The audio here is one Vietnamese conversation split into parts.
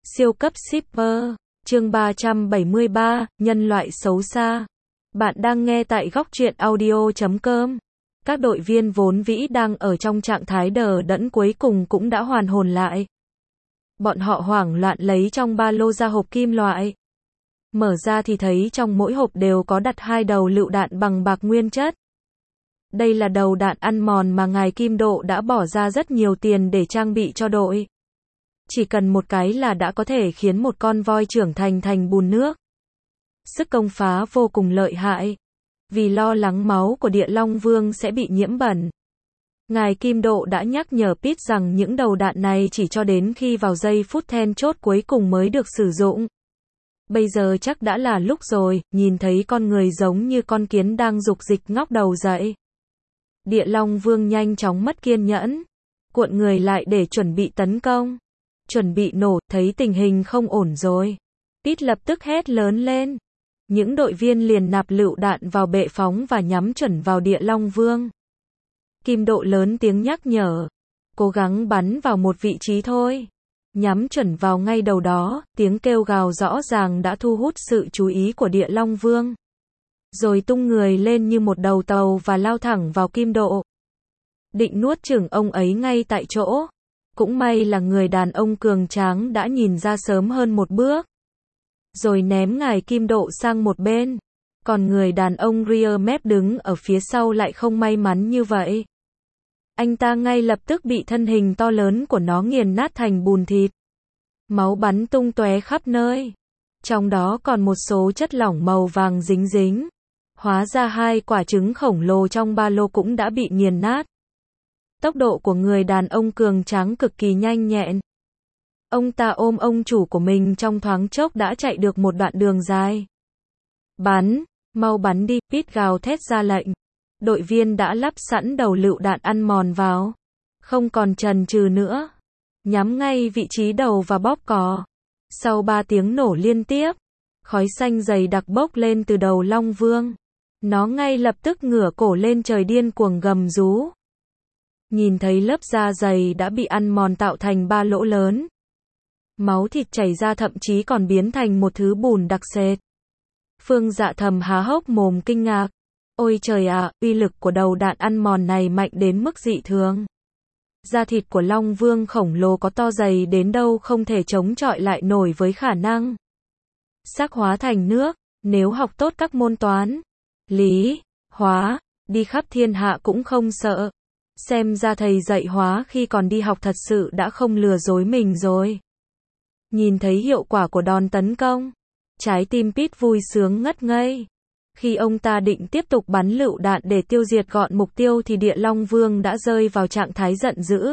Siêu cấp shipper, chương 373, nhân loại xấu xa. Bạn đang nghe tại góc truyện audio.com. Các đội viên vốn vĩ đang ở trong trạng thái đờ đẫn cuối cùng cũng đã hoàn hồn lại. Bọn họ hoảng loạn lấy trong ba lô ra hộp kim loại. Mở ra thì thấy trong mỗi hộp đều có đặt 2 đầu lựu đạn bằng bạc nguyên chất. Đây là đầu đạn ăn mòn mà ngài Kim Độ đã bỏ ra rất nhiều tiền để trang bị cho đội. Chỉ cần một cái là đã có thể khiến một con voi trưởng thành thành bùn nước. Sức công phá vô cùng lợi hại. Vì lo lắng máu của Địa Long Vương sẽ bị nhiễm bẩn, ngài Kim Độ đã nhắc nhở Pete rằng những đầu đạn này chỉ cho đến khi vào giây phút then chốt cuối cùng mới được sử dụng. Bây giờ chắc đã là lúc rồi, nhìn thấy con người giống như con kiến đang dục dịch ngóc đầu dậy. Địa Long Vương nhanh chóng mất kiên nhẫn, cuộn người lại để chuẩn bị tấn công. Chuẩn bị nổ, thấy tình hình không ổn rồi. Pete lập tức hét lớn lên. Những đội viên liền nạp lựu đạn vào bệ phóng và nhắm chuẩn vào Địa Long Vương. Kim Độ lớn tiếng nhắc nhở. Cố gắng bắn vào một vị trí thôi. Nhắm chuẩn vào ngay đầu đó, tiếng kêu gào rõ ràng đã thu hút sự chú ý của Địa Long Vương. Rồi tung người lên như một đầu tàu và lao thẳng vào Kim Độ. Định nuốt chửng ông ấy ngay tại chỗ. Cũng may là người đàn ông cường tráng đã nhìn ra sớm hơn một bước. Rồi ném ngài Kim Độ sang một bên. Còn người đàn ông rear map đứng ở phía sau lại không may mắn như vậy. Anh ta ngay lập tức bị thân hình to lớn của nó nghiền nát thành bùn thịt. Máu bắn tung tóe khắp nơi. Trong đó còn một số chất lỏng màu vàng dính dính. Hóa ra 2 quả trứng khổng lồ trong ba lô cũng đã bị nghiền nát. Tốc độ của người đàn ông cường tráng cực kỳ nhanh nhẹn. Ông ta ôm ông chủ của mình trong thoáng chốc đã chạy được một đoạn đường dài. Bắn, mau bắn đi, Pete gào thét ra lệnh. Đội viên đã lắp sẵn đầu lựu đạn ăn mòn vào. Không còn chần chừ nữa. Nhắm ngay vị trí đầu và bóp cò. Sau 3 tiếng nổ liên tiếp, khói xanh dày đặc bốc lên từ đầu Long Vương. Nó ngay lập tức ngửa cổ lên trời điên cuồng gầm rú. Nhìn thấy lớp da dày đã bị ăn mòn tạo thành 3 lỗ lớn. Máu thịt chảy ra thậm chí còn biến thành một thứ bùn đặc sệt. Phương Dạ thầm há hốc mồm kinh ngạc. Ôi trời ạ, uy lực của đầu đạn ăn mòn này mạnh đến mức dị thường. Da thịt của Long Vương khổng lồ có to dày đến đâu không thể chống chọi lại nổi với khả năng xác hóa thành nước. Nếu học tốt các môn toán, lý, hóa, đi khắp thiên hạ cũng không sợ. Xem ra thầy dạy hóa khi còn đi học thật sự đã không lừa dối mình rồi. Nhìn thấy hiệu quả của đòn tấn công, trái tim Pete vui sướng ngất ngây. Khi ông ta định tiếp tục bắn lựu đạn để tiêu diệt gọn mục tiêu thì Địa Long Vương đã rơi vào trạng thái giận dữ.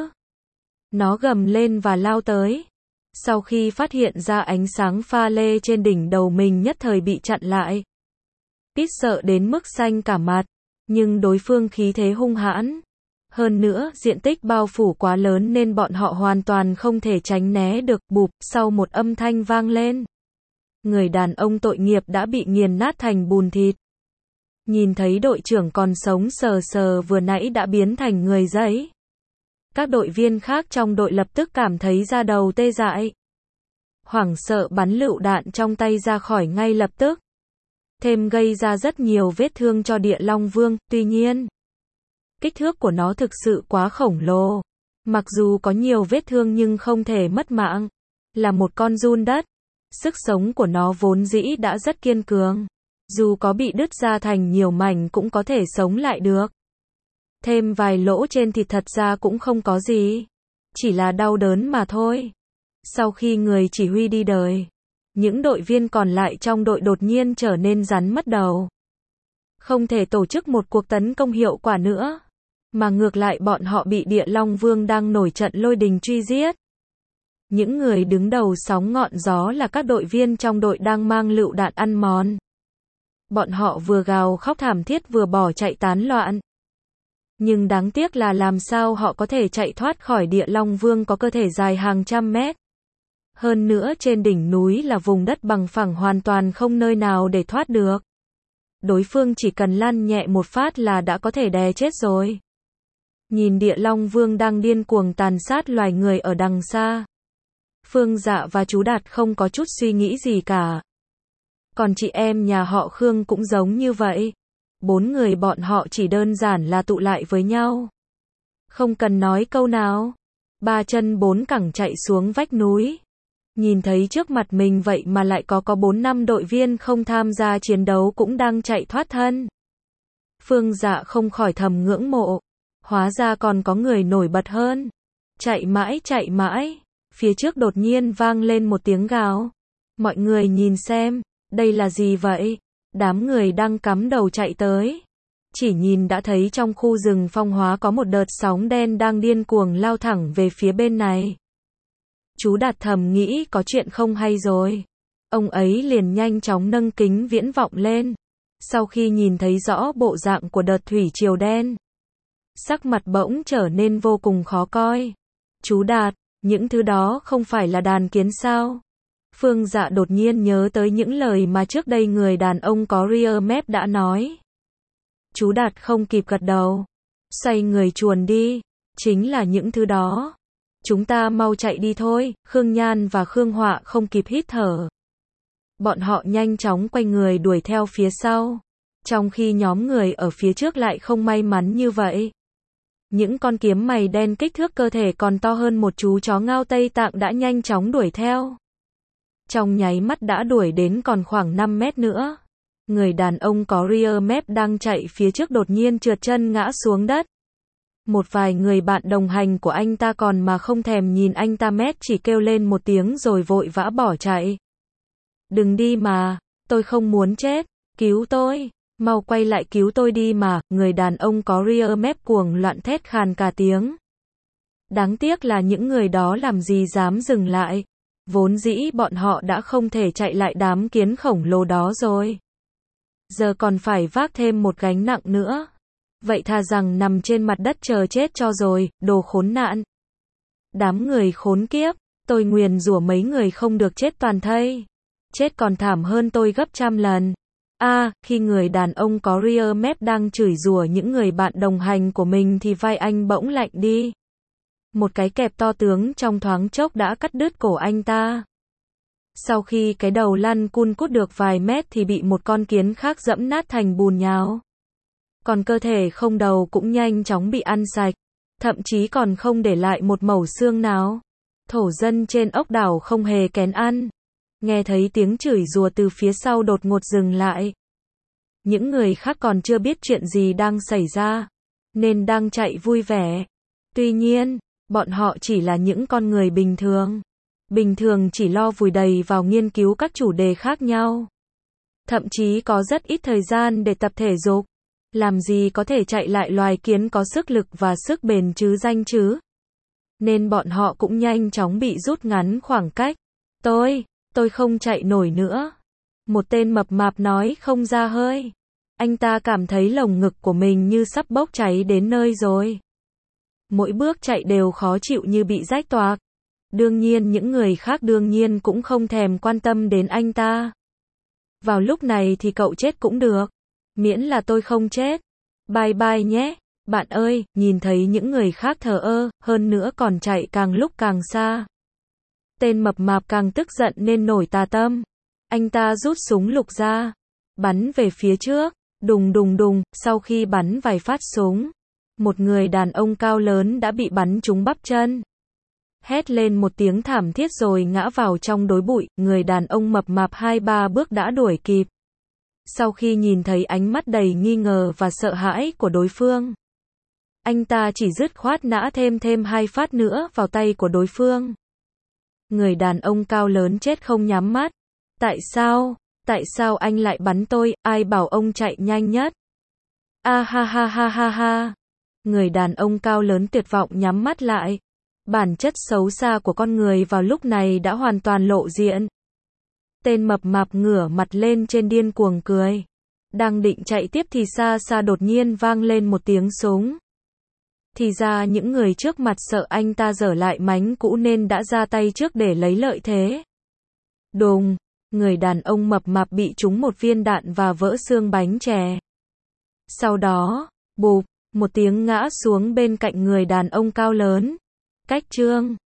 Nó gầm lên và lao tới. Sau khi phát hiện ra ánh sáng pha lê trên đỉnh đầu mình nhất thời bị chặn lại. Pete sợ đến mức xanh cả mặt, nhưng đối phương khí thế hung hãn. Hơn nữa, diện tích bao phủ quá lớn nên bọn họ hoàn toàn không thể tránh né được. Bụp, sau một âm thanh vang lên. Người đàn ông tội nghiệp đã bị nghiền nát thành bùn thịt. Nhìn thấy đội trưởng còn sống sờ sờ vừa nãy đã biến thành người giấy. Các đội viên khác trong đội lập tức cảm thấy da đầu tê dại. Hoảng sợ bắn lựu đạn trong tay ra khỏi ngay lập tức. Thêm gây ra rất nhiều vết thương cho Địa Long Vương, tuy nhiên kích thước của nó thực sự quá khổng lồ. Mặc dù có nhiều vết thương nhưng không thể mất mạng. Là một con giun đất. Sức sống của nó vốn dĩ đã rất kiên cường. Dù có bị đứt ra thành nhiều mảnh cũng có thể sống lại được. Thêm vài lỗ trên thịt thật ra cũng không có gì. Chỉ là đau đớn mà thôi. Sau khi người chỉ huy đi đời, những đội viên còn lại trong đội đột nhiên trở nên rắn mất đầu. Không thể tổ chức một cuộc tấn công hiệu quả nữa. Mà ngược lại bọn họ bị Địa Long Vương đang nổi trận lôi đình truy giết. Những người đứng đầu sóng ngọn gió là các đội viên trong đội đang mang lựu đạn ăn mòn. Bọn họ vừa gào khóc thảm thiết vừa bỏ chạy tán loạn. Nhưng đáng tiếc là làm sao họ có thể chạy thoát khỏi Địa Long Vương có cơ thể dài hàng trăm mét. Hơn nữa trên đỉnh núi là vùng đất bằng phẳng hoàn toàn không nơi nào để thoát được. Đối phương chỉ cần lăn nhẹ một phát là đã có thể đè chết rồi. Nhìn Địa Long Vương đang điên cuồng tàn sát loài người ở đằng xa. Phương Dạ và chú Đạt không có chút suy nghĩ gì cả. Còn chị em nhà họ Khương cũng giống như vậy. 4 người bọn họ chỉ đơn giản là tụ lại với nhau. Không cần nói câu nào. 3 chân 4 cẳng chạy xuống vách núi. Nhìn thấy trước mặt mình vậy mà lại có 4-5 đội viên không tham gia chiến đấu cũng đang chạy thoát thân. Phương Dạ không khỏi thầm ngưỡng mộ. Hóa ra còn có người nổi bật hơn. Chạy mãi, phía trước đột nhiên vang lên một tiếng gào. Mọi người nhìn xem, đây là gì vậy? Đám người đang cắm đầu chạy tới. Chỉ nhìn đã thấy trong khu rừng phong hóa có một đợt sóng đen đang điên cuồng lao thẳng về phía bên này. Chú Đạt thầm nghĩ có chuyện không hay rồi. Ông ấy liền nhanh chóng nâng kính viễn vọng lên. Sau khi nhìn thấy rõ bộ dạng của đợt thủy triều đen, sắc mặt bỗng trở nên vô cùng khó coi. Chú Đạt, những thứ đó không phải là đàn kiến sao? Phương Dạ đột nhiên nhớ tới những lời mà trước đây người đàn ông có rear map đã nói. Chú Đạt không kịp gật đầu. Xoay người chuồn đi. Chính là những thứ đó. Chúng ta mau chạy đi thôi. Khương Nhan và Khương Họa không kịp hít thở. Bọn họ nhanh chóng quay người đuổi theo phía sau. Trong khi nhóm người ở phía trước lại không may mắn như vậy. Những con kiếm mày đen kích thước cơ thể còn to hơn một chú chó ngao Tây Tạng đã nhanh chóng đuổi theo. Trong nháy mắt đã đuổi đến còn khoảng 5 mét nữa. Người đàn ông có rear map đang chạy phía trước đột nhiên trượt chân ngã xuống đất. Một vài người bạn đồng hành của anh ta còn mà không thèm nhìn anh ta mét chỉ kêu lên một tiếng rồi vội vã bỏ chạy. Đừng đi mà, tôi không muốn chết, cứu tôi, mau quay lại cứu tôi đi mà, người đàn ông có rear map cuồng loạn thét khàn cả tiếng. Đáng tiếc là những người đó làm gì dám dừng lại. Vốn dĩ bọn họ đã không thể chạy lại đám kiến khổng lồ đó rồi. Giờ còn phải vác thêm một gánh nặng nữa. Vậy thà rằng nằm trên mặt đất chờ chết cho rồi, đồ khốn nạn. Đám người khốn kiếp, tôi nguyền rủa mấy người không được chết toàn thây. Chết còn thảm hơn tôi gấp trăm lần. Khi người đàn ông có rear map đang chửi rủa những người bạn đồng hành của mình thì vai anh bỗng lạnh đi. Một cái kẹp to tướng trong thoáng chốc đã cắt đứt cổ anh ta. Sau khi cái đầu lăn cun cút được vài mét thì bị một con kiến khác dẫm nát thành bùn nhão. Còn cơ thể không đầu cũng nhanh chóng bị ăn sạch. Thậm chí còn không để lại một mẩu xương nào. Thổ dân trên ốc đảo không hề kén ăn. Nghe thấy tiếng chửi rủa từ phía sau đột ngột dừng lại. Những người khác còn chưa biết chuyện gì đang xảy ra, nên đang chạy vui vẻ. Tuy nhiên, bọn họ chỉ là những con người bình thường. Bình thường chỉ lo vùi đầy vào nghiên cứu các chủ đề khác nhau. Thậm chí có rất ít thời gian để tập thể dục. Làm gì có thể chạy lại loài kiến có sức lực và sức bền chứ danh chứ. Nên bọn họ cũng nhanh chóng bị rút ngắn khoảng cách. Tôi không chạy nổi nữa. Một tên mập mạp nói không ra hơi. Anh ta cảm thấy lồng ngực của mình như sắp bốc cháy đến nơi rồi. Mỗi bước chạy đều khó chịu như bị rách toạc. Đương nhiên những người khác đương nhiên cũng không thèm quan tâm đến anh ta. Vào lúc này thì cậu chết cũng được. Miễn là tôi không chết. Bye bye nhé. Bạn ơi, nhìn thấy những người khác thờ ơ, hơn nữa còn chạy càng lúc càng xa. Tên mập mạp càng tức giận nên nổi tà tâm. Anh ta rút súng lục ra. Bắn về phía trước. Đùng đùng đùng, sau khi bắn vài phát súng. Một người đàn ông cao lớn đã bị bắn trúng bắp chân. Hét lên một tiếng thảm thiết rồi ngã vào trong đống bụi, người đàn ông mập mạp 2-3 bước đã đuổi kịp. Sau khi nhìn thấy ánh mắt đầy nghi ngờ và sợ hãi của đối phương, anh ta chỉ dứt khoát nã thêm 2 phát nữa vào tay của đối phương. Người đàn ông cao lớn chết không nhắm mắt. Tại sao anh lại bắn tôi, ai bảo ông chạy nhanh nhất? Ha. Người đàn ông cao lớn tuyệt vọng nhắm mắt lại. Bản chất xấu xa của con người vào lúc này đã hoàn toàn lộ diện. Tên mập mạp ngửa mặt lên trên điên cuồng cười. Đang định chạy tiếp thì xa đột nhiên vang lên một tiếng súng. Thì ra những người trước mặt sợ anh ta dở lại mánh cũ nên đã ra tay trước để lấy lợi thế. Đùng, người đàn ông mập mạp bị trúng một viên đạn và vỡ xương bánh chè. Sau đó, bụp, một tiếng ngã xuống bên cạnh người đàn ông cao lớn. Cách chương